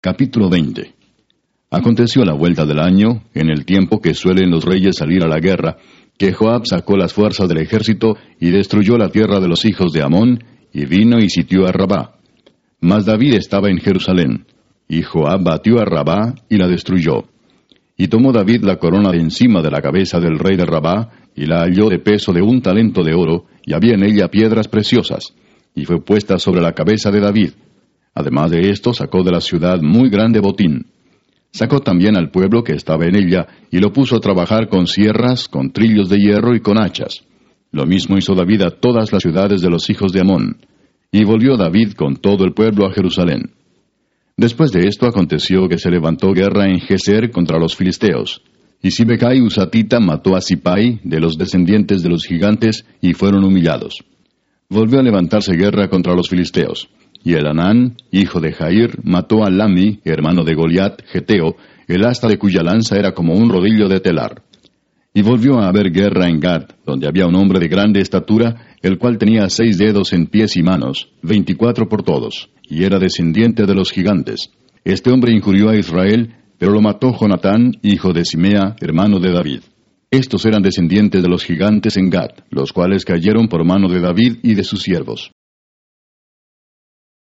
Capítulo 20. Aconteció a la vuelta del año, en el tiempo que suelen los reyes salir a la guerra, que Joab sacó las fuerzas del ejército y destruyó la tierra de los hijos de Amón, y vino y sitió a Rabá. Mas David estaba en Jerusalén, y Joab batió a Rabá y la destruyó. Y tomó David la corona de encima de la cabeza del rey de Rabá, y la halló de peso de 1 talento de oro, y había en ella piedras preciosas, y fue puesta sobre la cabeza de David. Además de esto, sacó de la ciudad muy grande botín. Sacó también al pueblo que estaba en ella, y lo puso a trabajar con sierras, con trillos de hierro y con hachas. Lo mismo hizo David a todas las ciudades de los hijos de Amón. Y volvió David con todo el pueblo a Jerusalén. Después de esto aconteció que se levantó guerra en Geser contra los filisteos. Y Sibecai Husatita mató a Sipai, de los descendientes de los gigantes, y fueron humillados. Volvió a levantarse guerra contra los filisteos. Y Elhanán, hijo de Jair, mató a Lami, hermano de Goliat, geteo, el asta de cuya lanza era como un rodillo de telar. Y volvió a haber guerra en Gad, donde había un hombre de grande estatura, el cual tenía 6 dedos en pies y manos, 24 por todos, y era descendiente de los gigantes. Este hombre injurió a Israel, pero lo mató Jonatán, hijo de Simea, hermano de David. Estos eran descendientes de los gigantes en Gad, los cuales cayeron por mano de David y de sus siervos.